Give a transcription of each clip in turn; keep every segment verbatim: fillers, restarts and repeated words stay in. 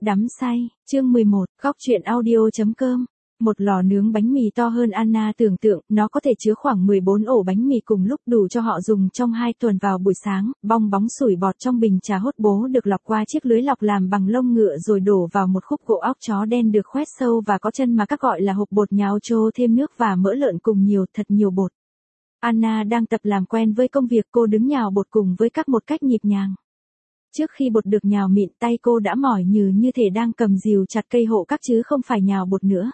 Đắm say, chương mười một, góc truyện audio.com. Một lò nướng bánh mì to hơn Anna tưởng tượng, nó có thể chứa khoảng mười bốn ổ bánh mì cùng lúc, đủ cho họ dùng trong hai tuần. Vào buổi sáng, bong bóng sủi bọt trong bình trà hốt bố được lọc qua chiếc lưới lọc làm bằng lông ngựa rồi đổ vào một khúc gỗ óc chó đen được khoét sâu và có chân mà các gọi là hộp bột nhào trô, thêm nước và mỡ lợn cùng nhiều, thật nhiều bột. Anna đang tập làm quen với công việc, cô đứng nhào bột cùng với các một cách nhịp nhàng. Trước khi bột được nhào mịn, tay cô đã mỏi nhừ như thể đang cầm rìu chặt cây hộ các chứ không phải nhào bột nữa.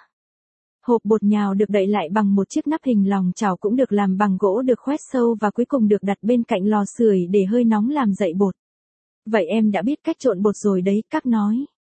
Hộp bột nhào được đậy lại bằng một chiếc nắp hình lòng chảo cũng được làm bằng gỗ được khoét sâu và cuối cùng được đặt bên cạnh lò sưởi để hơi nóng làm dậy bột. Vậy em đã biết cách trộn bột rồi đấy, các nói.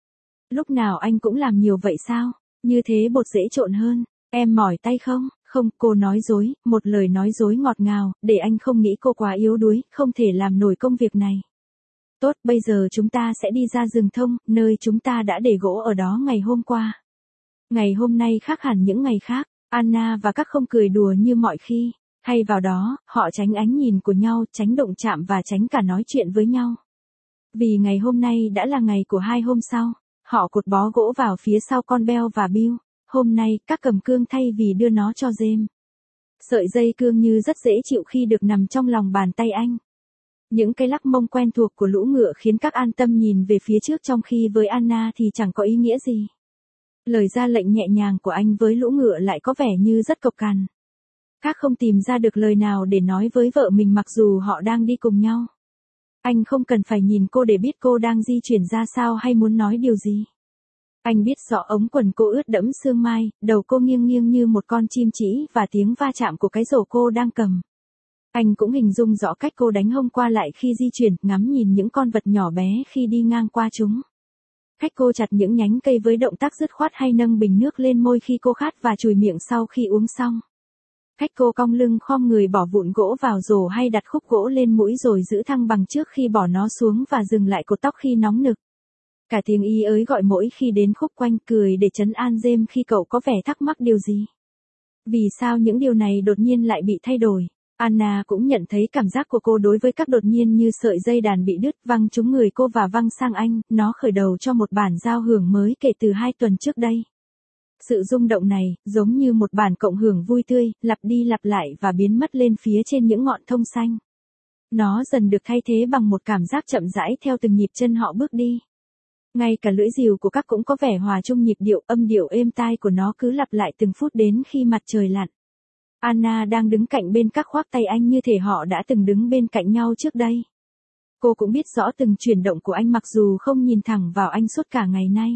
Lúc nào anh cũng làm nhiều vậy sao? Như thế bột dễ trộn hơn. Em mỏi tay không? Không, cô nói dối, một lời nói dối ngọt ngào, để anh không nghĩ cô quá yếu đuối, không thể làm nổi công việc này. Tốt, bây giờ chúng ta sẽ đi ra rừng thông, nơi chúng ta đã để gỗ ở đó ngày hôm qua. Ngày hôm nay khác hẳn những ngày khác, Anna và các không cười đùa như mọi khi. Hay vào đó, họ tránh ánh nhìn của nhau, tránh đụng chạm và tránh cả nói chuyện với nhau. Vì ngày hôm nay đã là ngày của hai hôm sau, họ cột bó gỗ vào phía sau con Bell và Bill. Hôm nay, các cầm cương thay vì đưa nó cho James. Sợi dây cương như rất dễ chịu khi được nằm trong lòng bàn tay anh. Những cái lắc mông quen thuộc của lũ ngựa khiến các an tâm nhìn về phía trước, trong khi với Anna thì chẳng có ý nghĩa gì. Lời ra lệnh nhẹ nhàng của anh với lũ ngựa lại có vẻ như rất cộc cằn. Các không tìm ra được lời nào để nói với vợ mình mặc dù họ đang đi cùng nhau. Anh không cần phải nhìn cô để biết cô đang di chuyển ra sao hay muốn nói điều gì. Anh biết rõ ống quần cô ướt đẫm sương mai, đầu cô nghiêng nghiêng như một con chim chỉ và tiếng va chạm của cái rổ cô đang cầm. Anh cũng hình dung rõ cách cô đánh hông qua lại khi di chuyển, ngắm nhìn những con vật nhỏ bé khi đi ngang qua chúng. Cách cô chặt những nhánh cây với động tác dứt khoát hay nâng bình nước lên môi khi cô khát và chùi miệng sau khi uống xong. Cách cô cong lưng khom người bỏ vụn gỗ vào rổ hay đặt khúc gỗ lên mũi rồi giữ thăng bằng trước khi bỏ nó xuống và dừng lại cột tóc khi nóng nực. Cả tiếng y ới gọi mỗi khi đến khúc quanh, cười để trấn an James khi cậu có vẻ thắc mắc điều gì. Vì sao những điều này đột nhiên lại bị thay đổi? Anna cũng nhận thấy cảm giác của cô đối với các đột nhiên như sợi dây đàn bị đứt, văng trúng người cô và văng sang anh, nó khởi đầu cho một bản giao hưởng mới kể từ hai tuần trước đây. Sự rung động này, giống như một bản cộng hưởng vui tươi, lặp đi lặp lại và biến mất lên phía trên những ngọn thông xanh. Nó dần được thay thế bằng một cảm giác chậm rãi theo từng nhịp chân họ bước đi. Ngay cả lưỡi rìu của các cũng có vẻ hòa chung nhịp điệu, âm điệu êm tai của nó cứ lặp lại từng phút đến khi mặt trời lặn. Anna đang đứng cạnh bên các khoác tay anh như thể họ đã từng đứng bên cạnh nhau trước đây. Cô cũng biết rõ từng chuyển động của anh mặc dù không nhìn thẳng vào anh suốt cả ngày nay.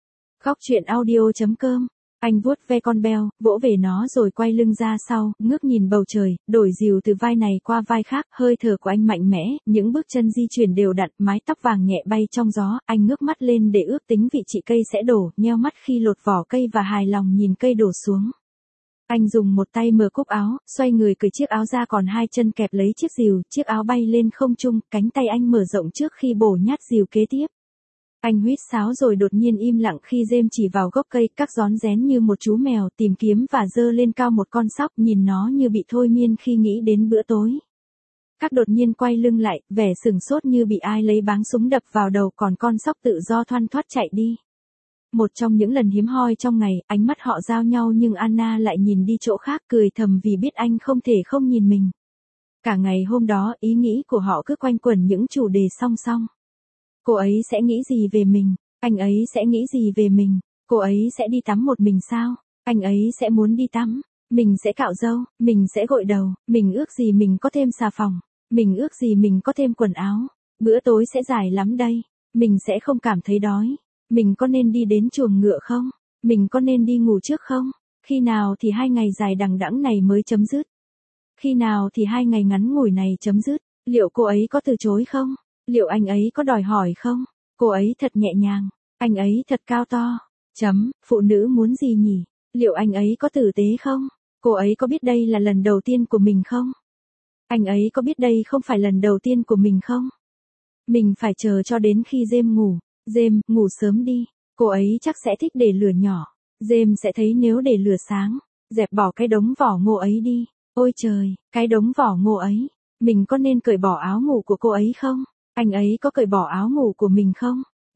Góc truyện audio.com. Anh vuốt ve con Bell, vỗ về nó rồi quay lưng ra sau, ngước nhìn bầu trời, đổi dìu từ vai này qua vai khác, hơi thở của anh mạnh mẽ, những bước chân di chuyển đều đặn, mái tóc vàng nhẹ bay trong gió, anh ngước mắt lên để ước tính vị trí cây sẽ đổ, nheo mắt khi lột vỏ cây và hài lòng nhìn cây đổ xuống. Anh dùng một tay mở cúc áo, xoay người cởi chiếc áo ra, còn hai chân kẹp lấy chiếc rìu, chiếc áo bay lên không trung, cánh tay anh mở rộng trước khi bổ nhát rìu kế tiếp. Anh huýt sáo rồi đột nhiên im lặng khi James chỉ vào gốc cây, các rón rén như một chú mèo, tìm kiếm và giơ lên cao một con sóc, nhìn nó như bị thôi miên khi nghĩ đến bữa tối. Các đột nhiên quay lưng lại, vẻ sừng sốt như bị ai lấy báng súng đập vào đầu, còn con sóc tự do thoăn thoắt chạy đi. Một trong những lần hiếm hoi trong ngày, ánh mắt họ giao nhau nhưng Anna lại nhìn đi chỗ khác, cười thầm vì biết anh không thể không nhìn mình. Cả ngày hôm đó, ý nghĩ của họ cứ quanh quẩn những chủ đề song song. Cô ấy sẽ nghĩ gì về mình? Anh ấy sẽ nghĩ gì về mình? Cô ấy sẽ đi tắm một mình sao? Anh ấy sẽ muốn đi tắm. Mình sẽ cạo râu, mình sẽ gội đầu, mình ước gì mình có thêm xà phòng, mình ước gì mình có thêm quần áo. Bữa tối sẽ dài lắm đây. Mình sẽ không cảm thấy đói. Mình có nên đi đến chuồng ngựa không? Mình có nên đi ngủ trước không? Khi nào thì hai ngày dài đằng đẵng này mới chấm dứt? Khi nào thì hai ngày ngắn ngủi này chấm dứt? Liệu cô ấy có từ chối không? Liệu anh ấy có đòi hỏi không? Cô ấy thật nhẹ nhàng. Anh ấy thật cao to. Chấm, phụ nữ muốn gì nhỉ? Liệu anh ấy có tử tế không? Cô ấy có biết đây là lần đầu tiên của mình không? Anh ấy có biết đây không phải lần đầu tiên của mình không? Mình phải chờ cho đến khi James ngủ. James, ngủ sớm đi. Cô ấy chắc sẽ thích để lửa nhỏ. James sẽ thấy nếu để lửa sáng. Dẹp bỏ cái đống vỏ ngô ấy đi. Ôi trời, cái đống vỏ ngô ấy. Mình có nên cởi bỏ áo ngủ của cô ấy không? Anh ấy có cởi bỏ áo ngủ của mình không?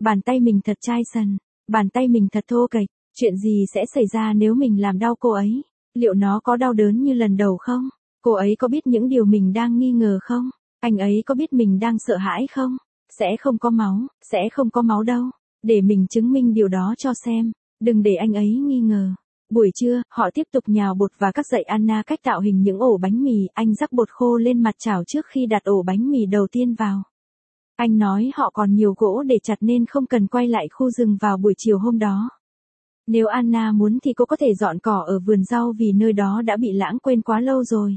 Bàn tay mình thật chai sần, bàn tay mình thật thô kệch, chuyện gì sẽ xảy ra nếu mình làm đau cô ấy? Liệu nó có đau đớn như lần đầu không? Cô ấy có biết những điều mình đang nghi ngờ không? Anh ấy có biết mình đang sợ hãi không? Sẽ không có máu, sẽ không có máu đâu. Để mình chứng minh điều đó cho xem. Đừng để anh ấy nghi ngờ. Buổi trưa, họ tiếp tục nhào bột và cắt dạy Anna cách tạo hình những ổ bánh mì. Anh rắc bột khô lên mặt chảo trước khi đặt ổ bánh mì đầu tiên vào. Anh nói họ còn nhiều gỗ để chặt nên không cần quay lại khu rừng vào buổi chiều hôm đó. Nếu Anna muốn thì cô có thể dọn cỏ ở vườn rau vì nơi đó đã bị lãng quên quá lâu rồi.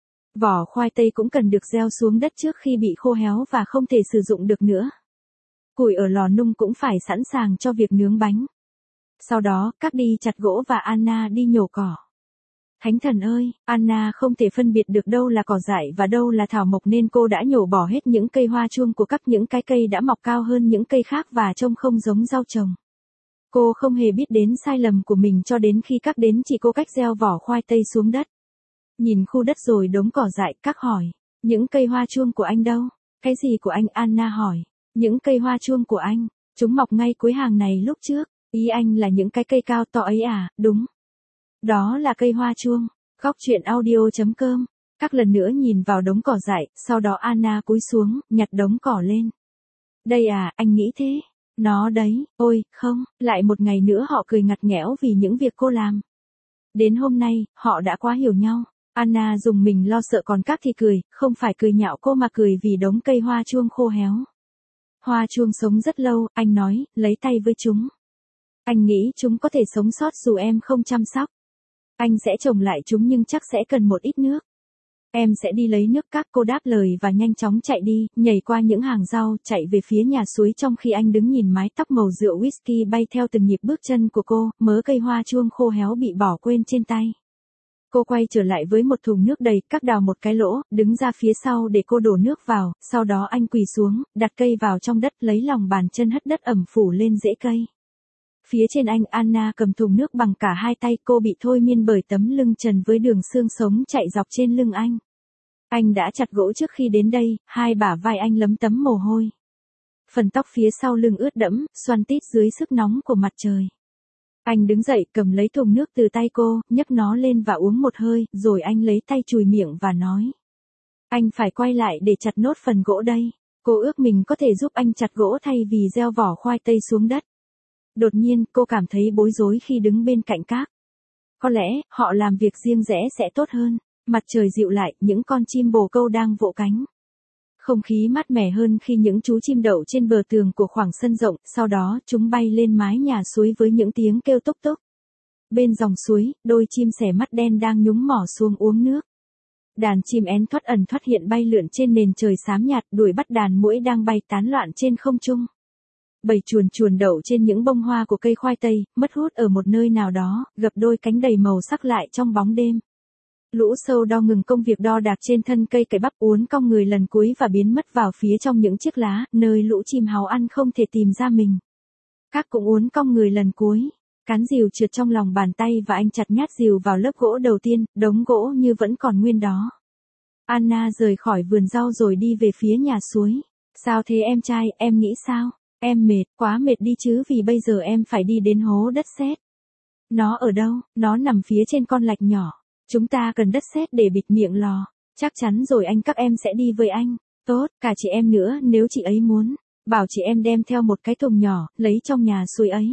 Vỏ khoai tây cũng cần được gieo xuống đất trước khi bị khô héo và không thể sử dụng được nữa. Củi ở lò nung cũng phải sẵn sàng cho việc nướng bánh. Sau đó, các đi chặt gỗ và Anna đi nhổ cỏ. Thánh thần ơi, Anna không thể phân biệt được đâu là cỏ dại và đâu là thảo mộc nên cô đã nhổ bỏ hết những cây hoa chuông của các những cái cây đã mọc cao hơn những cây khác và trông không giống rau trồng. Cô không hề biết đến sai lầm của mình cho đến khi các đến chỉ cô cách gieo vỏ khoai tây xuống đất. Nhìn khu đất rồi đống cỏ dại, các hỏi, những cây hoa chuông của anh đâu? Cái gì của anh? Anna hỏi, những cây hoa chuông của anh, chúng mọc ngay cuối hàng này lúc trước, ý anh là những cái cây cao to ấy à? Đúng. Đó là cây hoa chuông. Góc truyện audio chấm com. Các lần nữa nhìn vào đống cỏ dại, sau đó Anna cúi xuống, nhặt đống cỏ lên. Đây à, anh nghĩ thế. Nó đấy, ôi, không, lại một ngày nữa họ cười ngặt nghẽo vì những việc cô làm. Đến hôm nay, họ đã quá hiểu nhau. Anna dùng mình lo sợ còn các thì cười, không phải cười nhạo cô mà cười vì đống cây hoa chuông khô héo. Hoa chuông sống rất lâu, anh nói, lấy tay với chúng. Anh nghĩ chúng có thể sống sót dù em không chăm sóc. Anh sẽ trồng lại chúng nhưng chắc sẽ cần một ít nước. Em sẽ đi lấy nước, các cô đáp lời và nhanh chóng chạy đi, nhảy qua những hàng rau, chạy về phía nhà suối trong khi anh đứng nhìn mái tóc màu rượu whisky bay theo từng nhịp bước chân của cô, mớ cây hoa chuông khô héo bị bỏ quên trên tay. Cô quay trở lại với một thùng nước đầy, các đào một cái lỗ, đứng ra phía sau để cô đổ nước vào, sau đó anh quỳ xuống, đặt cây vào trong đất, lấy lòng bàn chân hất đất ẩm phủ lên rễ cây. Phía trên anh, Anna cầm thùng nước bằng cả hai tay, cô bị thôi miên bởi tấm lưng trần với đường xương sống chạy dọc trên lưng anh. Anh đã chặt gỗ trước khi đến đây, hai bả vai anh lấm tấm mồ hôi. Phần tóc phía sau lưng ướt đẫm, xoăn tít dưới sức nóng của mặt trời. Anh đứng dậy, cầm lấy thùng nước từ tay cô, nhấc nó lên và uống một hơi, rồi anh lấy tay chùi miệng và nói. Anh phải quay lại để chặt nốt phần gỗ đây. Cô ước mình có thể giúp anh chặt gỗ thay vì gieo vỏ khoai tây xuống đất. Đột nhiên, cô cảm thấy bối rối khi đứng bên cạnh các. Có lẽ, họ làm việc riêng rẽ sẽ tốt hơn. Mặt trời dịu lại, những con chim bồ câu đang vỗ cánh. Không khí mát mẻ hơn khi những chú chim đậu trên bờ tường của khoảng sân rộng, sau đó chúng bay lên mái nhà suối với những tiếng kêu túc túc. Bên dòng suối, đôi chim sẻ mắt đen đang nhúng mỏ xuống uống nước. Đàn chim én thoắt ẩn thoắt hiện bay lượn trên nền trời xám nhạt, đuổi bắt đàn muỗi đang bay tán loạn trên không trung. Bầy chuồn chuồn đậu trên những bông hoa của cây khoai tây, mất hút ở một nơi nào đó, gập đôi cánh đầy màu sắc lại trong bóng đêm. Lũ sâu đo ngừng công việc đo đạc trên thân cây cải bắp, uốn cong người lần cuối và biến mất vào phía trong những chiếc lá, nơi lũ chim háo ăn không thể tìm ra mình. Các cũng uốn cong người lần cuối. Cán rìu trượt trong lòng bàn tay và anh chặt nhát rìu vào lớp gỗ đầu tiên, đống gỗ như vẫn còn nguyên đó. Anna rời khỏi vườn rau rồi đi về phía nhà suối. Sao thế em trai, em nghĩ sao? Em mệt, quá mệt đi chứ vì bây giờ em phải đi đến hố đất sét. Nó ở đâu? Nó nằm phía trên con lạch nhỏ. Chúng ta cần đất sét để bịt miệng lò. Chắc chắn rồi anh, các em sẽ đi với anh. Tốt, cả chị em nữa nếu chị ấy muốn. Bảo chị em đem theo một cái thùng nhỏ, lấy trong nhà suối ấy.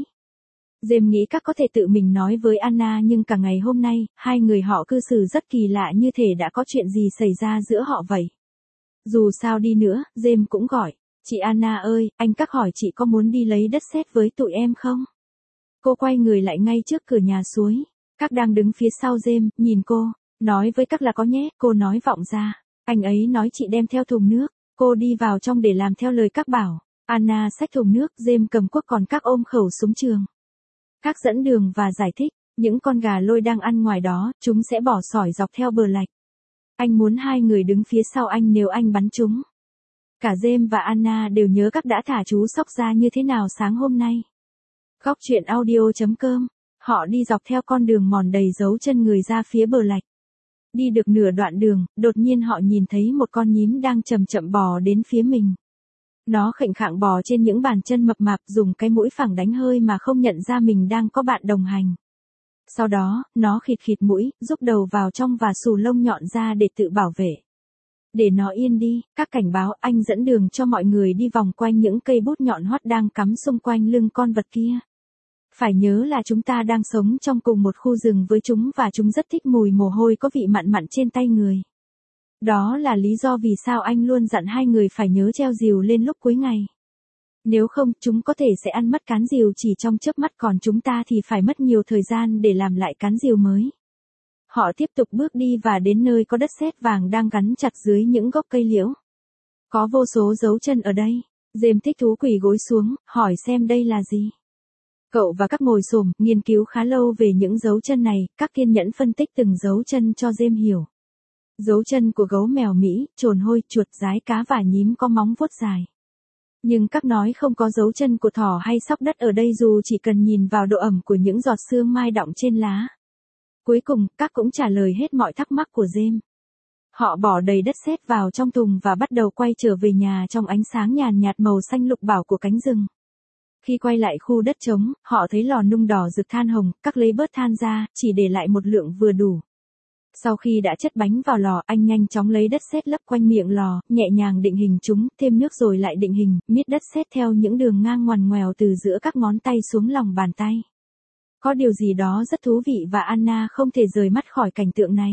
James nghĩ các có thể tự mình nói với Anna nhưng cả ngày hôm nay, hai người họ cư xử rất kỳ lạ như thể đã có chuyện gì xảy ra giữa họ vậy. Dù sao đi nữa, James cũng gọi. Chị Anna ơi, anh các hỏi chị có muốn đi lấy đất sét với tụi em không? Cô quay người lại ngay trước cửa nhà suối. Các đang đứng phía sau James, nhìn cô. Nói với các là có nhé, cô nói vọng ra. Anh ấy nói chị đem theo thùng nước. Cô đi vào trong để làm theo lời các bảo. Anna xách thùng nước, James cầm cuốc còn các ôm khẩu súng trường. Các dẫn đường và giải thích, những con gà lôi đang ăn ngoài đó, chúng sẽ bỏ sỏi dọc theo bờ lạch. Anh muốn hai người đứng phía sau anh nếu anh bắn chúng. Cả James và Anna đều nhớ các đã thả chú sóc ra như thế nào sáng hôm nay. Góc truyện audio chấm com. Họ đi dọc theo con đường mòn đầy dấu chân người ra phía bờ lạch. Đi được nửa đoạn đường, đột nhiên họ nhìn thấy một con nhím đang chậm chậm bò đến phía mình. Nó khệnh khạng bò trên những bàn chân mập mạp dùng cái mũi phẳng đánh hơi mà không nhận ra mình đang có bạn đồng hành. Sau đó, nó khịt khịt mũi, rúc đầu vào trong và xù lông nhọn ra để tự bảo vệ. Để nó yên đi, các cảnh báo anh dẫn đường cho mọi người đi vòng quanh những cây bút nhọn hoắt đang cắm xung quanh lưng con vật kia. Phải nhớ là chúng ta đang sống trong cùng một khu rừng với chúng và chúng rất thích mùi mồ hôi có vị mặn mặn trên tay người. Đó là lý do vì sao anh luôn dặn hai người phải nhớ treo rìu lên lúc cuối ngày. Nếu không, chúng có thể sẽ ăn mất cán rìu chỉ trong chớp mắt, còn chúng ta thì phải mất nhiều thời gian để làm lại cán rìu mới. Họ tiếp tục bước đi và đến nơi có đất sét vàng đang gắn chặt dưới những gốc cây liễu. Có vô số dấu chân ở đây. James thích thú quỳ gối xuống, hỏi xem đây là gì. Cậu và các ngồi xổm, nghiên cứu khá lâu về những dấu chân này, các kiên nhẫn phân tích từng dấu chân cho James hiểu. Dấu chân của gấu, mèo Mỹ, trồn hôi, chuột, dái cá và nhím có móng vuốt dài. Nhưng các nói không có dấu chân của thỏ hay sóc đất ở đây dù chỉ cần nhìn vào độ ẩm của những giọt sương mai đọng trên lá. Cuối cùng, các cũng trả lời hết mọi thắc mắc của James. Họ bỏ đầy đất sét vào trong thùng và bắt đầu quay trở về nhà trong ánh sáng nhàn nhạt màu xanh lục bảo của cánh rừng. Khi quay lại khu đất trống, họ thấy lò nung đỏ rực than hồng, các lấy bớt than ra, chỉ để lại một lượng vừa đủ. Sau khi đã chất bánh vào lò, anh nhanh chóng lấy đất sét lấp quanh miệng lò, nhẹ nhàng định hình chúng, thêm nước rồi lại định hình, miết đất sét theo những đường ngang ngoằn ngoèo từ giữa các ngón tay xuống lòng bàn tay. Có điều gì đó rất thú vị và Anna không thể rời mắt khỏi cảnh tượng này.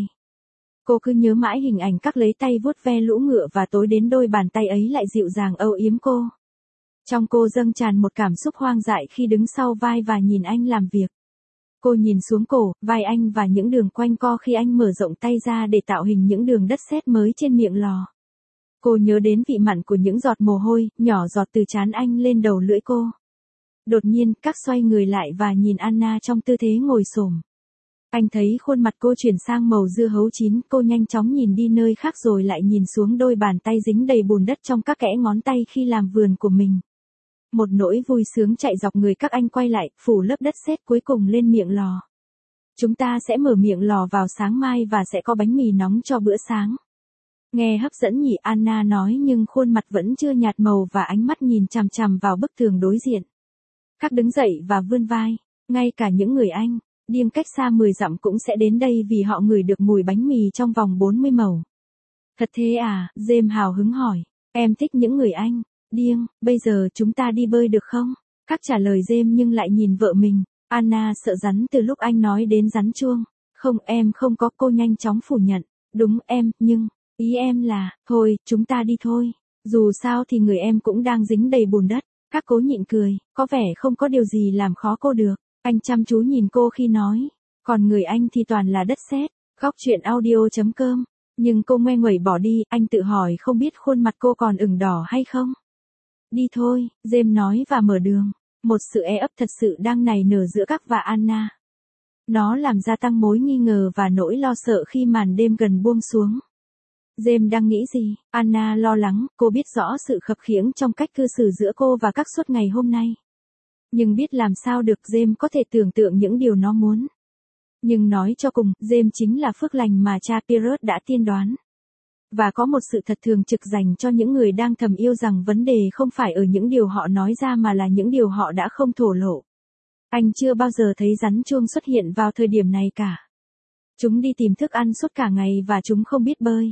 Cô cứ nhớ mãi hình ảnh các lấy tay vuốt ve lũ ngựa và tối đến đôi bàn tay ấy lại dịu dàng âu yếm cô. Trong cô dâng tràn một cảm xúc hoang dại khi đứng sau vai và nhìn anh làm việc. Cô nhìn xuống cổ, vai anh và những đường quanh co khi anh mở rộng tay ra để tạo hình những đường đất sét mới trên miệng lò. Cô nhớ đến vị mặn của những giọt mồ hôi, nhỏ giọt từ trán anh lên đầu lưỡi cô. Đột nhiên, các xoay người lại và nhìn Anna trong tư thế ngồi xổm. Anh thấy khuôn mặt cô chuyển sang màu dưa hấu chín, cô nhanh chóng nhìn đi nơi khác rồi lại nhìn xuống đôi bàn tay dính đầy bùn đất trong các kẽ ngón tay khi làm vườn của mình. Một nỗi vui sướng chạy dọc người các anh quay lại, phủ lớp đất sét cuối cùng lên miệng lò. Chúng ta sẽ mở miệng lò vào sáng mai và sẽ có bánh mì nóng cho bữa sáng. Nghe hấp dẫn nhỉ, Anna nói nhưng khuôn mặt vẫn chưa nhạt màu và ánh mắt nhìn chằm chằm vào bức tường đối diện. Các đứng dậy và vươn vai, ngay cả những người Anh, điên cách xa mười dặm cũng sẽ đến đây vì họ ngửi được mùi bánh mì trong vòng bốn mươi màu. Thật thế à, James hào hứng hỏi, em thích những người Anh. Điên, bây giờ chúng ta đi bơi được không? Các trả lời James nhưng lại nhìn vợ mình. Anna sợ rắn từ lúc anh nói đến rắn chuông. Không, em không có, cô nhanh chóng phủ nhận. Đúng em, nhưng, ý em là, thôi, chúng ta đi thôi. Dù sao thì người em cũng đang dính đầy bùn đất. Các cố nhịn cười, có vẻ không có điều gì làm khó cô được. Anh chăm chú nhìn cô khi nói. Còn người anh thì toàn là đất sét. Góc truyện audio chấm com. Nhưng cô ngoe nguẩy bỏ đi, anh tự hỏi không biết khuôn mặt cô còn ửng đỏ hay không. Đi thôi, James nói và mở đường. Một sự e ấp thật sự đang nảy nở giữa các và Anna. Nó làm gia tăng mối nghi ngờ và nỗi lo sợ khi màn đêm gần buông xuống. James đang nghĩ gì? Anna lo lắng, cô biết rõ sự khập khiễng trong cách cư xử giữa cô và các suốt ngày hôm nay. Nhưng biết làm sao được, James có thể tưởng tượng những điều nó muốn. Nhưng nói cho cùng, James chính là phước lành mà cha Pirot đã tiên đoán. Và có một sự thật thường trực dành cho những người đang thầm yêu rằng vấn đề không phải ở những điều họ nói ra mà là những điều họ đã không thổ lộ. Anh chưa bao giờ thấy rắn chuông xuất hiện vào thời điểm này cả. Chúng đi tìm thức ăn suốt cả ngày và chúng không biết bơi.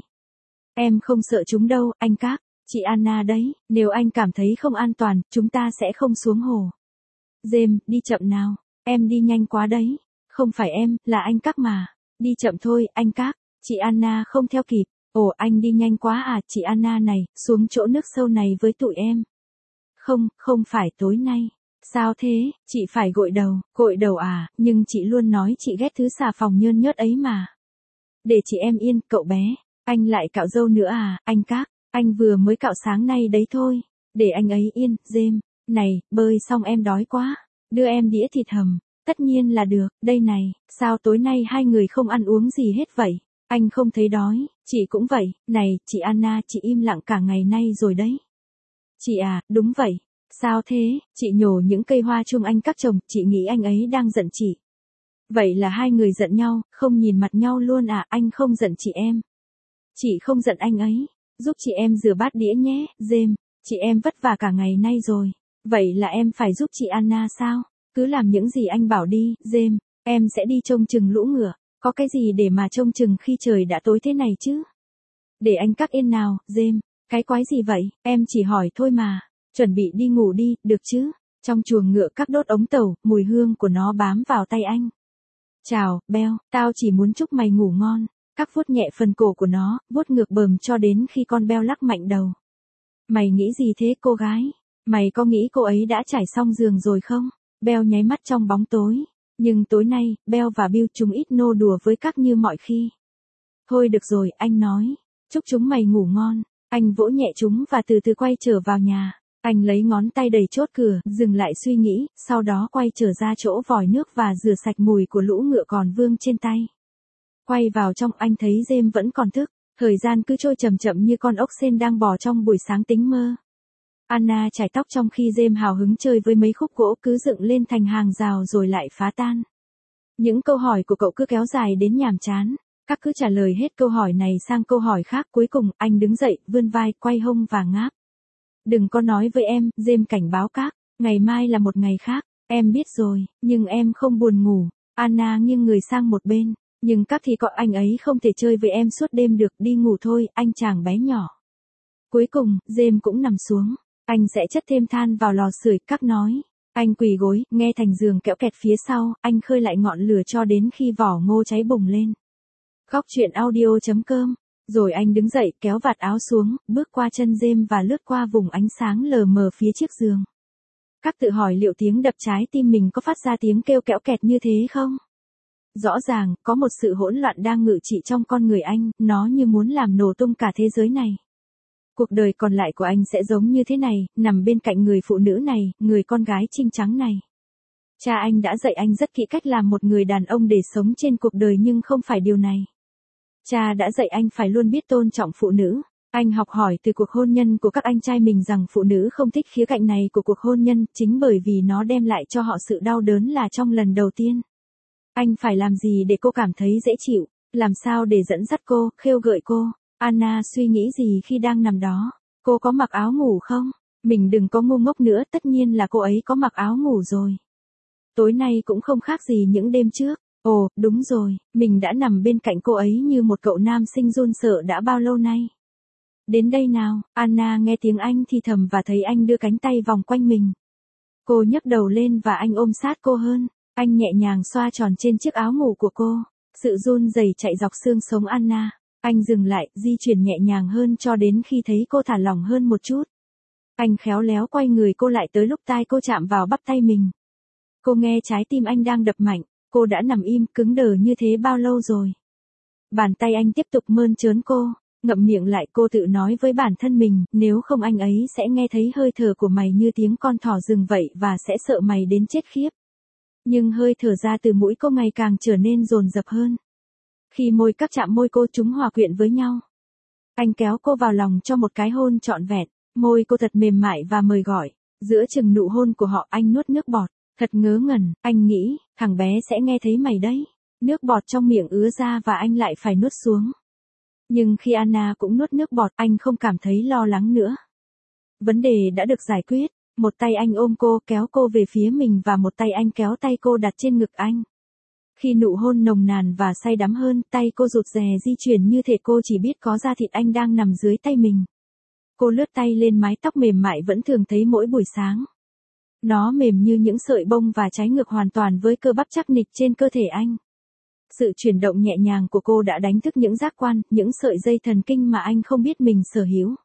Em không sợ chúng đâu, anh Các, chị Anna đấy, nếu anh cảm thấy không an toàn, chúng ta sẽ không xuống hồ. James, đi chậm nào, em đi nhanh quá đấy. Không phải em, là anh Các mà. Đi chậm thôi, anh Các, chị Anna không theo kịp. Ồ, anh đi nhanh quá à, chị Anna này, xuống chỗ nước sâu này với tụi em. Không, không phải tối nay. Sao thế, chị phải gội đầu, gội đầu à, nhưng chị luôn nói chị ghét thứ xà phòng nhơn nhớt ấy mà. Để chị em yên, cậu bé, anh lại cạo râu nữa à, anh Các, anh vừa mới cạo sáng nay đấy thôi. Để anh ấy yên, James, này, bơi xong em đói quá, đưa em đĩa thịt hầm, tất nhiên là được, đây này, sao tối nay hai người không ăn uống gì hết vậy? Anh không thấy đói, chị cũng vậy, này, chị Anna, chị im lặng cả ngày nay rồi đấy. Chị à, đúng vậy, sao thế, chị nhổ những cây hoa chuông anh Các trồng, chị nghĩ anh ấy đang giận chị. Vậy là hai người giận nhau, không nhìn mặt nhau luôn à, anh không giận chị em. Chị không giận anh ấy, giúp chị em rửa bát đĩa nhé, James. Chị em vất vả cả ngày nay rồi. Vậy là em phải giúp chị Anna sao? Cứ làm những gì anh bảo đi, James. Em sẽ đi trông chừng lũ ngựa. Có cái gì để mà trông chừng khi trời đã tối thế này chứ? Để anh cắt yên nào, James. Cái quái gì vậy? Em chỉ hỏi thôi mà. Chuẩn bị đi ngủ đi, được chứ? Trong chuồng ngựa các đốt ống tàu, mùi hương của nó bám vào tay anh. Chào, Bell, tao chỉ muốn chúc mày ngủ ngon. Các vuốt nhẹ phần cổ của nó, vuốt ngược bờm cho đến khi con Bell lắc mạnh đầu. Mày nghĩ gì thế cô gái? Mày có nghĩ cô ấy đã trải xong giường rồi không? Bell nháy mắt trong bóng tối. Nhưng tối nay, Bell và Bill chúng ít nô đùa với các như mọi khi. Thôi được rồi, anh nói. Chúc chúng mày ngủ ngon. Anh vỗ nhẹ chúng và từ từ quay trở vào nhà. Anh lấy ngón tay đẩy chốt cửa, dừng lại suy nghĩ, sau đó quay trở ra chỗ vòi nước và rửa sạch mùi của lũ ngựa còn vương trên tay. Quay vào trong anh thấy James vẫn còn thức. Thời gian cứ trôi chậm chậm như con ốc sên đang bò trong buổi sáng tính mơ. Anna chải tóc trong khi James hào hứng chơi với mấy khúc gỗ cứ dựng lên thành hàng rào rồi lại phá tan. Những câu hỏi của cậu cứ kéo dài đến nhàm chán. Các cứ trả lời hết câu hỏi này sang câu hỏi khác, cuối cùng anh đứng dậy, vươn vai, quay hông và ngáp. Đừng có nói với em, James cảnh báo các, ngày mai là một ngày khác, em biết rồi, nhưng em không buồn ngủ. Anna nghiêng người sang một bên, nhưng các thì có anh ấy không thể chơi với em suốt đêm được, đi ngủ thôi, anh chàng bé nhỏ. Cuối cùng, James cũng nằm xuống, anh sẽ chất thêm than vào lò sưởi, các nói. Anh quỳ gối, nghe thành giường kẽo kẹt phía sau, anh khơi lại ngọn lửa cho đến khi vỏ ngô cháy bùng lên. Góc truyện audio chấm com. Rồi anh đứng dậy, kéo vạt áo xuống, bước qua chân James và lướt qua vùng ánh sáng lờ mờ phía chiếc giường. Các tự hỏi liệu tiếng đập trái tim mình có phát ra tiếng kêu kẽo kẹt như thế không? Rõ ràng, có một sự hỗn loạn đang ngự trị trong con người anh, nó như muốn làm nổ tung cả thế giới này. Cuộc đời còn lại của anh sẽ giống như thế này, nằm bên cạnh người phụ nữ này, người con gái trinh trắng này. Cha anh đã dạy anh rất kỹ cách làm một người đàn ông để sống trên cuộc đời nhưng không phải điều này. Cha đã dạy anh phải luôn biết tôn trọng phụ nữ. Anh học hỏi từ cuộc hôn nhân của các anh trai mình rằng phụ nữ không thích khía cạnh này của cuộc hôn nhân, chính bởi vì nó đem lại cho họ sự đau đớn là trong lần đầu tiên. Anh phải làm gì để cô cảm thấy dễ chịu, làm sao để dẫn dắt cô, khêu gợi cô. Anna suy nghĩ gì khi đang nằm đó? Cô có mặc áo ngủ không? Mình đừng có ngu ngốc nữa, tất nhiên là cô ấy có mặc áo ngủ rồi. Tối nay cũng không khác gì những đêm trước. Ồ, đúng rồi, mình đã nằm bên cạnh cô ấy như một cậu nam sinh run sợ đã bao lâu nay. Đến đây nào, Anna nghe tiếng anh thì thầm và thấy anh đưa cánh tay vòng quanh mình. Cô nhấc đầu lên và anh ôm sát cô hơn. Anh nhẹ nhàng xoa tròn trên chiếc áo ngủ của cô. Sự run rẩy chạy dọc xương sống Anna. Anh dừng lại, di chuyển nhẹ nhàng hơn cho đến khi thấy cô thả lỏng hơn một chút. Anh khéo léo quay người cô lại tới lúc tai cô chạm vào bắp tay mình. Cô nghe trái tim anh đang đập mạnh. Cô đã nằm im, cứng đờ như thế bao lâu rồi? Bàn tay anh tiếp tục mơn trớn cô, ngậm miệng lại, cô tự nói với bản thân mình, nếu không anh ấy sẽ nghe thấy hơi thở của mày như tiếng con thỏ rừng vậy và sẽ sợ mày đến chết khiếp. Nhưng hơi thở ra từ mũi cô ngày càng trở nên dồn dập hơn. Khi môi các chạm môi cô chúng hòa quyện với nhau. Anh kéo cô vào lòng cho một cái hôn trọn vẹn, môi cô thật mềm mại và mời gọi. Giữa chừng nụ hôn của họ anh nuốt nước bọt. Thật ngớ ngẩn, anh nghĩ, thằng bé sẽ nghe thấy mày đấy. Nước bọt trong miệng ứa ra và anh lại phải nuốt xuống. Nhưng khi Anna cũng nuốt nước bọt, anh không cảm thấy lo lắng nữa. Vấn đề đã được giải quyết. Một tay anh ôm cô, kéo cô về phía mình và một tay anh kéo tay cô đặt trên ngực anh. Khi nụ hôn nồng nàn và say đắm hơn, tay cô rụt rè di chuyển như thể cô chỉ biết có da thịt anh đang nằm dưới tay mình. Cô lướt tay lên mái tóc mềm mại vẫn thường thấy mỗi buổi sáng. Nó mềm như những sợi bông và trái ngược hoàn toàn với cơ bắp chắc nịch trên cơ thể anh. Sự chuyển động nhẹ nhàng của cô đã đánh thức những giác quan, những sợi dây thần kinh mà anh không biết mình sở hữu.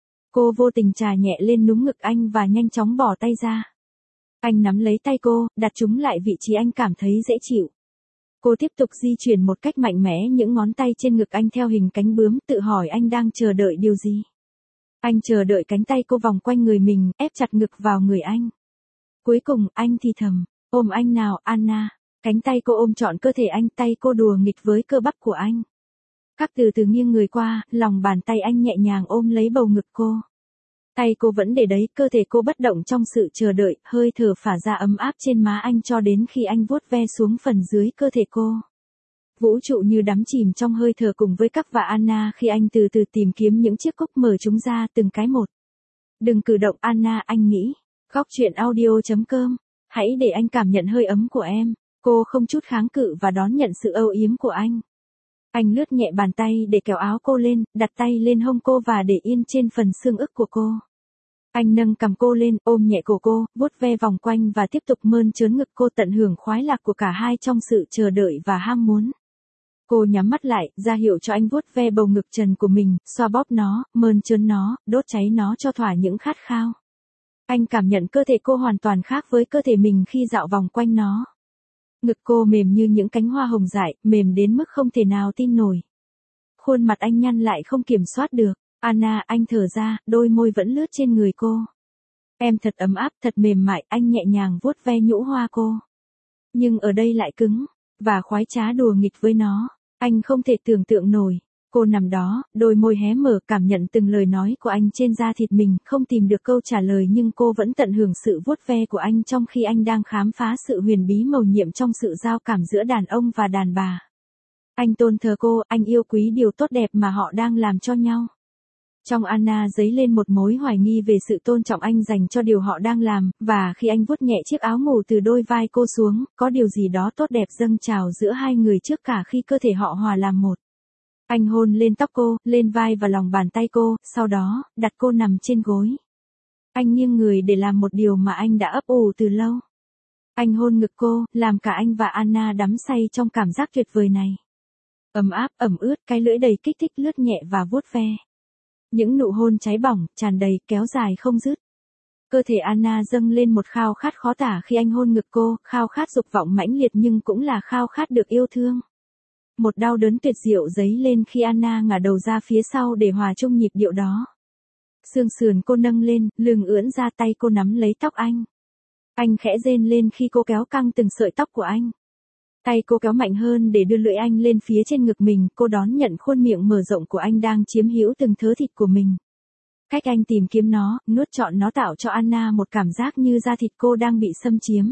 Cô vô tình chà nhẹ lên núm ngực anh và nhanh chóng bỏ tay ra. Anh nắm lấy tay cô, đặt chúng lại vị trí anh cảm thấy dễ chịu. Cô tiếp tục di chuyển một cách mạnh mẽ những ngón tay trên ngực anh theo hình cánh bướm, tự hỏi anh đang chờ đợi điều gì. Anh chờ đợi cánh tay cô vòng quanh người mình, ép chặt ngực vào người anh. Cuối cùng, anh thì thầm, ôm anh nào, Anna. Cánh tay cô ôm trọn cơ thể anh, tay cô đùa nghịch với cơ bắp của anh. Các từ từ nghiêng người qua, lòng bàn tay anh nhẹ nhàng ôm lấy bầu ngực cô. Tay cô vẫn để đấy, cơ thể cô bất động trong sự chờ đợi, hơi thở phả ra ấm áp trên má anh cho đến khi anh vuốt ve xuống phần dưới cơ thể cô. Vũ trụ như đắm chìm trong hơi thở cùng với các và Anna khi anh từ từ tìm kiếm những chiếc cúc mở chúng ra từng cái một. Đừng cử động Anna, anh nghĩ. Góc chuyện audio chấm com. Hãy để anh cảm nhận hơi ấm của em. Cô không chút kháng cự và đón nhận sự âu yếm của anh. Anh lướt nhẹ bàn tay để kéo áo cô lên, đặt tay lên hông cô và để yên trên phần xương ức của cô. Anh nâng cằm cô lên, ôm nhẹ cổ cô, vuốt ve vòng quanh và tiếp tục mơn trớn ngực cô, tận hưởng khoái lạc của cả hai trong sự chờ đợi và ham muốn. Cô nhắm mắt lại, ra hiệu cho anh vuốt ve bầu ngực trần của mình, xoa bóp nó, mơn trớn nó, đốt cháy nó cho thỏa những khát khao. Anh cảm nhận cơ thể cô hoàn toàn khác với cơ thể mình khi dạo vòng quanh nó. Ngực cô mềm như những cánh hoa hồng dại, mềm đến mức không thể nào tin nổi. Khuôn mặt anh nhăn lại không kiểm soát được. Anna, anh thở ra, đôi môi vẫn lướt trên người cô. Em thật ấm áp, thật mềm mại, anh nhẹ nhàng vuốt ve nhũ hoa cô. Nhưng ở đây lại cứng, và khoái trá đùa nghịch với nó. Anh không thể tưởng tượng nổi. Cô nằm đó, đôi môi hé mở, cảm nhận từng lời nói của anh trên da thịt mình, không tìm được câu trả lời nhưng cô vẫn tận hưởng sự vuốt ve của anh trong khi anh đang khám phá sự huyền bí mầu nhiệm trong sự giao cảm giữa đàn ông và đàn bà. Anh tôn thờ cô, anh yêu quý điều tốt đẹp mà họ đang làm cho nhau. Trong Anna dấy lên một mối hoài nghi về sự tôn trọng anh dành cho điều họ đang làm, và khi anh vuốt nhẹ chiếc áo ngủ từ đôi vai cô xuống, có điều gì đó tốt đẹp dâng trào giữa hai người trước cả khi cơ thể họ hòa làm một. Anh hôn lên tóc cô, lên vai và lòng bàn tay cô, sau đó, đặt cô nằm trên gối. Anh nghiêng người để làm một điều mà anh đã ấp ủ từ lâu. Anh hôn ngực cô, làm cả anh và Anna đắm say trong cảm giác tuyệt vời này. Ấm áp, ẩm ướt, cái lưỡi đầy kích thích lướt nhẹ và vuốt ve. Những nụ hôn cháy bỏng, tràn đầy, kéo dài không dứt. Cơ thể Anna dâng lên một khao khát khó tả khi anh hôn ngực cô, khao khát dục vọng mãnh liệt nhưng cũng là khao khát được yêu thương. Một đau đớn tuyệt diệu dấy lên khi Anna ngả đầu ra phía sau để hòa chung nhịp điệu đó. Xương sườn cô nâng lên, lưng ưỡn ra, tay cô nắm lấy tóc anh. Anh khẽ rên lên khi cô kéo căng từng sợi tóc của anh. Tay cô kéo mạnh hơn để đưa lưỡi anh lên phía trên ngực mình, cô đón nhận khuôn miệng mở rộng của anh đang chiếm hữu từng thớ thịt của mình. Cách anh tìm kiếm nó, nuốt trọn nó tạo cho Anna một cảm giác như da thịt cô đang bị xâm chiếm.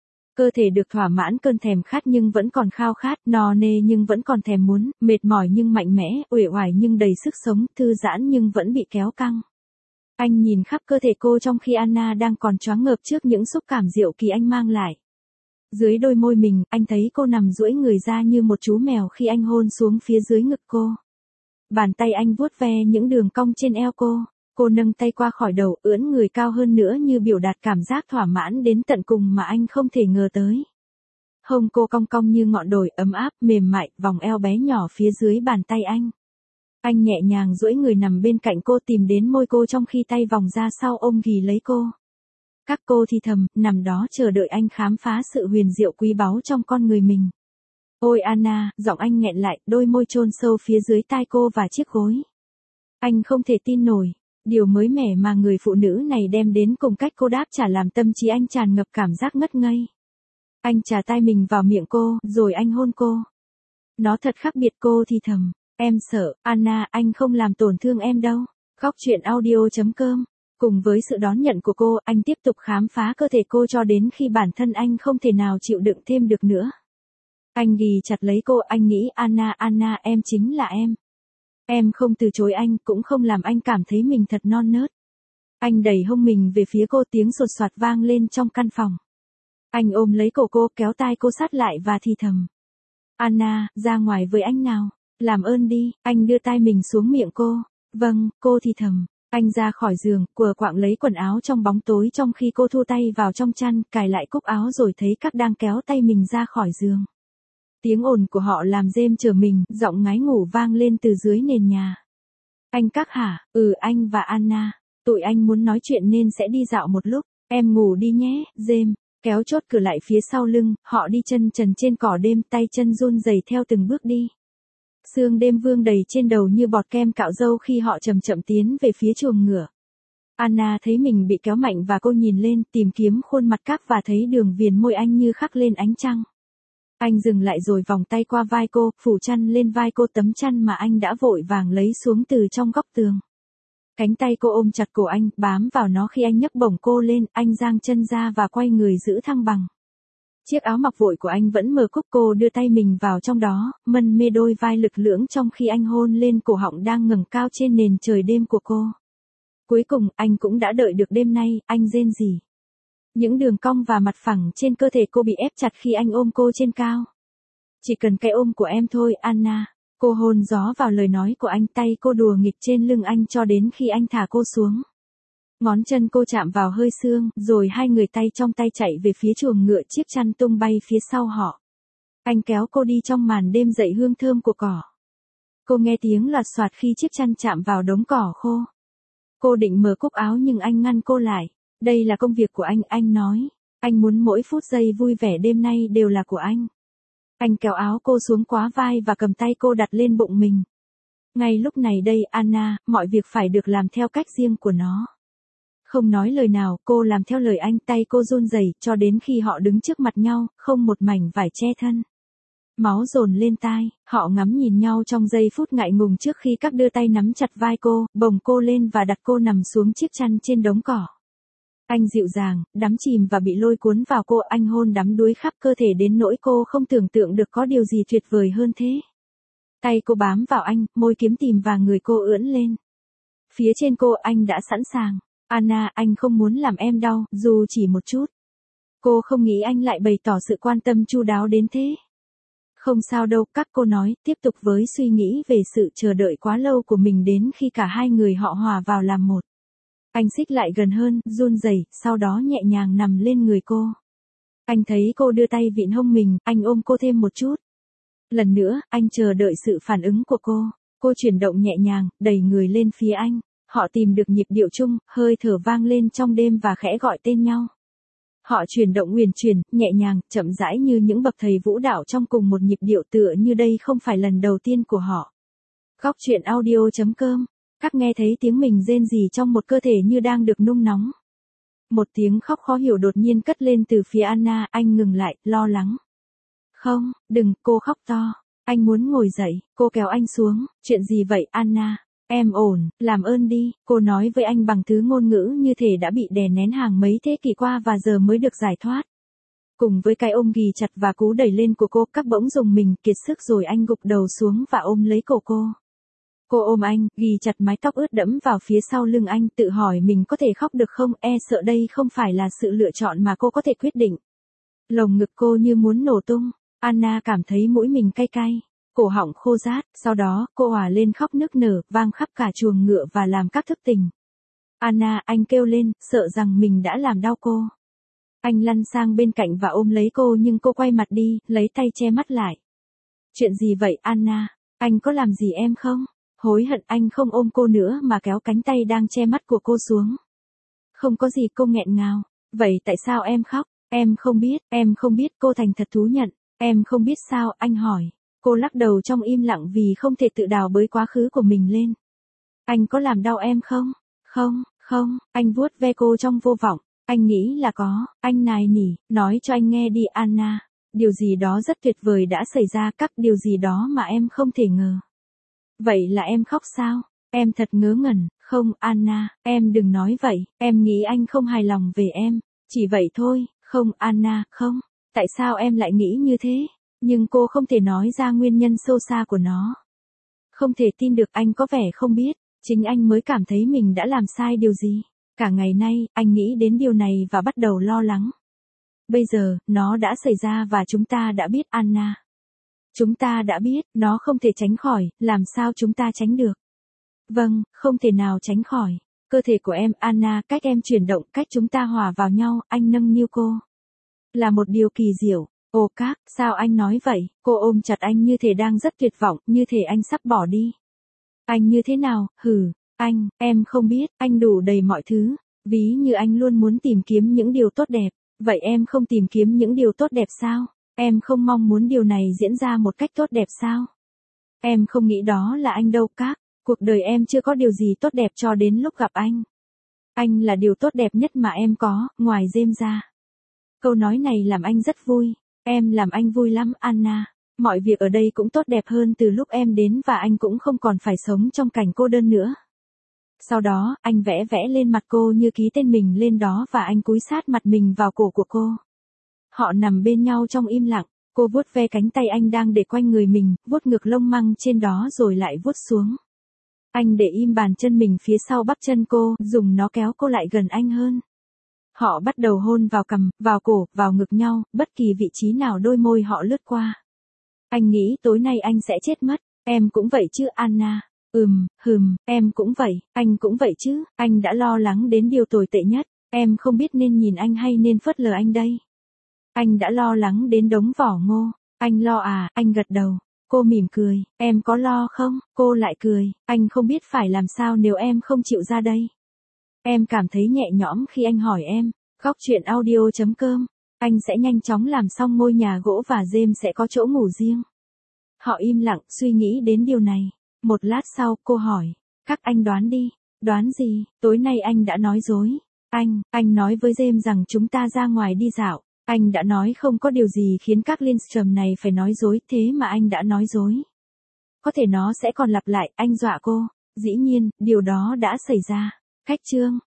Cơ thể được thỏa mãn cơn thèm khát nhưng vẫn còn khao khát, no nê nhưng vẫn còn thèm muốn, mệt mỏi nhưng mạnh mẽ, uể oải nhưng đầy sức sống, thư giãn nhưng vẫn bị kéo căng. Anh nhìn khắp cơ thể cô trong khi Anna đang còn choáng ngợp trước những xúc cảm diệu kỳ anh mang lại. Dưới đôi môi mình, anh thấy cô nằm duỗi người ra như một chú mèo khi anh hôn xuống phía dưới ngực cô. Bàn tay anh vuốt ve những đường cong trên eo cô. Cô nâng tay qua khỏi đầu, ưỡn người cao hơn nữa như biểu đạt cảm giác thỏa mãn đến tận cùng mà anh không thể ngờ tới. Hông cô cong cong như ngọn đồi, ấm áp, mềm mại, vòng eo bé nhỏ phía dưới bàn tay anh. Anh nhẹ nhàng duỗi người nằm bên cạnh cô, tìm đến môi cô trong khi tay vòng ra sau ôm ghì lấy cô. Các cô thì thầm, nằm đó chờ đợi anh khám phá sự huyền diệu quý báu trong con người mình. Ôi Anna, giọng anh nghẹn lại, đôi môi chôn sâu phía dưới tai cô và chiếc gối. Anh không thể tin nổi. Điều mới mẻ mà người phụ nữ này đem đến cùng cách cô đáp trả làm tâm trí anh tràn ngập cảm giác ngất ngây. Anh chà tai mình vào miệng cô, rồi anh hôn cô. Nó thật khác biệt, cô thì thầm. Em sợ, Anna, anh không làm tổn thương em đâu. Góc chuyện audio chấm com. Cùng với sự đón nhận của cô, anh tiếp tục khám phá cơ thể cô cho đến khi bản thân anh không thể nào chịu đựng thêm được nữa. Anh ghì chặt lấy cô, anh nghĩ Anna, Anna, em chính là em. Em không từ chối anh, cũng không làm anh cảm thấy mình thật non nớt. Anh đẩy hông mình về phía cô, tiếng sột soạt vang lên trong căn phòng. Anh ôm lấy cổ cô, kéo tai cô sát lại và thì thầm. Anna, ra ngoài với anh nào. Làm ơn đi, anh đưa tai mình xuống miệng cô. Vâng, cô thì thầm. Anh ra khỏi giường, quờ quạng lấy quần áo trong bóng tối trong khi cô thu tay vào trong chăn, cài lại cúc áo rồi thấy các đang kéo tay mình ra khỏi giường. Tiếng ồn của họ làm rêm trở mình, giọng ngái ngủ vang lên từ dưới nền nhà. Anh các hả? Ừ, anh và Anna. Tụi anh muốn nói chuyện nên sẽ đi dạo một lúc. Em ngủ đi nhé, rêm. Kéo chốt cửa lại phía sau lưng, họ đi chân trần trên cỏ đêm, tay chân run rẩy theo từng bước đi. Sương đêm vương đầy trên đầu như bọt kem cạo râu khi họ chậm chậm tiến về phía chuồng ngựa. Anna thấy mình bị kéo mạnh và cô nhìn lên, tìm kiếm khuôn mặt cáp và thấy đường viền môi anh như khắc lên ánh trăng. Anh dừng lại rồi vòng tay qua vai cô, phủ chăn lên vai cô, tấm chăn mà anh đã vội vàng lấy xuống từ trong góc tường. Cánh tay cô ôm chặt cổ anh, bám vào nó khi anh nhấc bổng cô lên, anh giang chân ra và quay người giữ thăng bằng. Chiếc áo mặc vội của anh vẫn mở cúc, cô đưa tay mình vào trong đó, mân mê đôi vai lực lưỡng trong khi anh hôn lên cổ họng đang ngẩng cao trên nền trời đêm của cô. Cuối cùng, anh cũng đã đợi được đêm nay, anh rên rỉ. Những đường cong và mặt phẳng trên cơ thể cô bị ép chặt khi anh ôm cô trên cao. Chỉ cần cái ôm của em thôi, Anna. Cô hôn gió vào lời nói của anh, tay cô đùa nghịch trên lưng anh cho đến khi anh thả cô xuống. Ngón chân cô chạm vào hơi xương, rồi hai người tay trong tay chạy về phía chuồng ngựa, chiếc chăn tung bay phía sau họ. Anh kéo cô đi trong màn đêm dậy hương thơm của cỏ. Cô nghe tiếng lọt xoạt khi chiếc chăn chạm vào đống cỏ khô. Cô định mở cúc áo nhưng anh ngăn cô lại. Đây là công việc của anh, anh nói. Anh muốn mỗi phút giây vui vẻ đêm nay đều là của anh. Anh kéo áo cô xuống quá vai và cầm tay cô đặt lên bụng mình. Ngay lúc này đây, Anna, mọi việc phải được làm theo cách riêng của nó. Không nói lời nào, cô làm theo lời anh, tay cô run rẩy cho đến khi họ đứng trước mặt nhau, không một mảnh vải che thân. Máu dồn lên tai, họ ngắm nhìn nhau trong giây phút ngại ngùng trước khi các đưa tay nắm chặt vai cô, bồng cô lên và đặt cô nằm xuống chiếc chăn trên đống cỏ. Anh dịu dàng, đắm chìm và bị lôi cuốn vào cô, anh hôn đắm đuối khắp cơ thể đến nỗi cô không tưởng tượng được có điều gì tuyệt vời hơn thế. Tay cô bám vào anh, môi kiếm tìm và người cô ưỡn lên. Phía trên cô anh đã sẵn sàng. Anna, anh không muốn làm em đau, dù chỉ một chút. Cô không nghĩ anh lại bày tỏ sự quan tâm chu đáo đến thế. Không sao đâu, các cô nói, tiếp tục với suy nghĩ về sự chờ đợi quá lâu của mình đến khi cả hai người họ hòa vào làm một. Anh xích lại gần hơn, run rẩy, sau đó nhẹ nhàng nằm lên người cô. Anh thấy cô đưa tay vịn hông mình, anh ôm cô thêm một chút. Lần nữa, anh chờ đợi sự phản ứng của cô. Cô chuyển động nhẹ nhàng, đẩy người lên phía anh. Họ tìm được nhịp điệu chung, hơi thở vang lên trong đêm và khẽ gọi tên nhau. Họ chuyển động uyển chuyển, nhẹ nhàng, chậm rãi như những bậc thầy vũ đạo trong cùng một nhịp điệu, tựa như đây không phải lần đầu tiên của họ. Góc truyện audio chấm com. Các nghe thấy tiếng mình rên rỉ trong một cơ thể như đang được nung nóng. Một tiếng khóc khó hiểu đột nhiên cất lên từ phía Anna, anh ngừng lại, lo lắng. Không, đừng, cô khóc to. Anh muốn ngồi dậy, cô kéo anh xuống, chuyện gì vậy Anna? Em ổn, làm ơn đi, cô nói với anh bằng thứ ngôn ngữ như thể đã bị đè nén hàng mấy thế kỷ qua và giờ mới được giải thoát. Cùng với cái ôm ghì chặt và cú đẩy lên của cô, các bỗng dùng mình kiệt sức rồi anh gục đầu xuống và ôm lấy cổ cô. Cô ôm anh, ghì chặt mái tóc ướt đẫm vào phía sau lưng anh, tự hỏi mình có thể khóc được không, e sợ đây không phải là sự lựa chọn mà cô có thể quyết định. Lồng ngực cô như muốn nổ tung, Anna cảm thấy mũi mình cay cay. Cổ họng khô rát, sau đó, cô òa lên khóc nức nở, vang khắp cả chuồng ngựa và làm các thức tình. Anna, anh kêu lên, sợ rằng mình đã làm đau cô. Anh lăn sang bên cạnh và ôm lấy cô nhưng cô quay mặt đi, lấy tay che mắt lại. Chuyện gì vậy Anna? Anh có làm gì em không? Hối hận anh không ôm cô nữa mà kéo cánh tay đang che mắt của cô xuống. Không có gì, cô nghẹn ngào. Vậy tại sao em khóc? Em không biết, em không biết, cô thành thật thú nhận. Em không biết sao, anh hỏi. Cô lắc đầu trong im lặng vì không thể tự đào bới quá khứ của mình lên. Anh có làm đau em không? Không, không, anh vuốt ve cô trong vô vọng. Anh nghĩ là có, anh nài nỉ, nói cho anh nghe đi Anna. Điều gì đó rất tuyệt vời đã xảy ra, các điều gì đó mà em không thể ngờ. Vậy là em khóc sao? Em thật ngớ ngẩn, không Anna, em đừng nói vậy, em nghĩ anh không hài lòng về em. Chỉ vậy thôi, không Anna, không. Tại sao em lại nghĩ như thế? Nhưng cô không thể nói ra nguyên nhân sâu xa của nó. Không thể tin được anh có vẻ không biết, chính anh mới cảm thấy mình đã làm sai điều gì. Cả ngày nay, anh nghĩ đến điều này và bắt đầu lo lắng. Bây giờ, nó đã xảy ra và chúng ta đã biết Anna. Chúng ta đã biết, nó không thể tránh khỏi, làm sao chúng ta tránh được? Vâng, không thể nào tránh khỏi. Cơ thể của em, Anna, cách em chuyển động, cách chúng ta hòa vào nhau, anh nâng niu cô. Là một điều kỳ diệu. Ô các, sao anh nói vậy? Cô ôm chặt anh như thể đang rất tuyệt vọng, như thể anh sắp bỏ đi. Anh như thế nào? Hừ, anh, em không biết, anh đủ đầy mọi thứ. Ví như anh luôn muốn tìm kiếm những điều tốt đẹp. Vậy em không tìm kiếm những điều tốt đẹp sao? Em không mong muốn điều này diễn ra một cách tốt đẹp sao? Em không nghĩ đó là anh đâu các. Cuộc đời em chưa có điều gì tốt đẹp cho đến lúc gặp anh. Anh là điều tốt đẹp nhất mà em có, ngoài James ra. Câu nói này làm anh rất vui. Em làm anh vui lắm, Anna. Mọi việc ở đây cũng tốt đẹp hơn từ lúc em đến và anh cũng không còn phải sống trong cảnh cô đơn nữa. Sau đó, anh vẽ vẽ lên mặt cô như ký tên mình lên đó và anh cúi sát mặt mình vào cổ của cô. Họ nằm bên nhau trong im lặng, cô vuốt ve cánh tay anh đang để quanh người mình, vuốt ngược lông măng trên đó rồi lại vuốt xuống. Anh để im bàn chân mình phía sau bắp chân cô, dùng nó kéo cô lại gần anh hơn. Họ bắt đầu hôn vào cằm, vào cổ, vào ngực nhau, bất kỳ vị trí nào đôi môi họ lướt qua. Anh nghĩ tối nay anh sẽ chết mất. Em cũng vậy chứ Anna. Ừm, hừm, em cũng vậy, anh cũng vậy chứ, anh đã lo lắng đến điều tồi tệ nhất. Em không biết nên nhìn anh hay nên phớt lờ anh đây. Anh đã lo lắng đến đống vỏ ngô. Anh lo à, anh gật đầu. Cô mỉm cười, em có lo không? Cô lại cười, anh không biết phải làm sao nếu em không chịu ra đây. Em cảm thấy nhẹ nhõm khi anh hỏi em. Góc chuyện audio chấm com. Anh sẽ nhanh chóng làm xong ngôi nhà gỗ và James sẽ có chỗ ngủ riêng. Họ im lặng, suy nghĩ đến điều này. Một lát sau, cô hỏi. Các anh đoán đi. Đoán gì? Tối nay anh đã nói dối. Anh, anh nói với James rằng chúng ta ra ngoài đi dạo. Anh đã nói không có điều gì khiến các Lindstrom này phải nói dối, thế mà anh đã nói dối. Có thể nó sẽ còn lặp lại, anh dọa cô. Dĩ nhiên, điều đó đã xảy ra. Cách chương.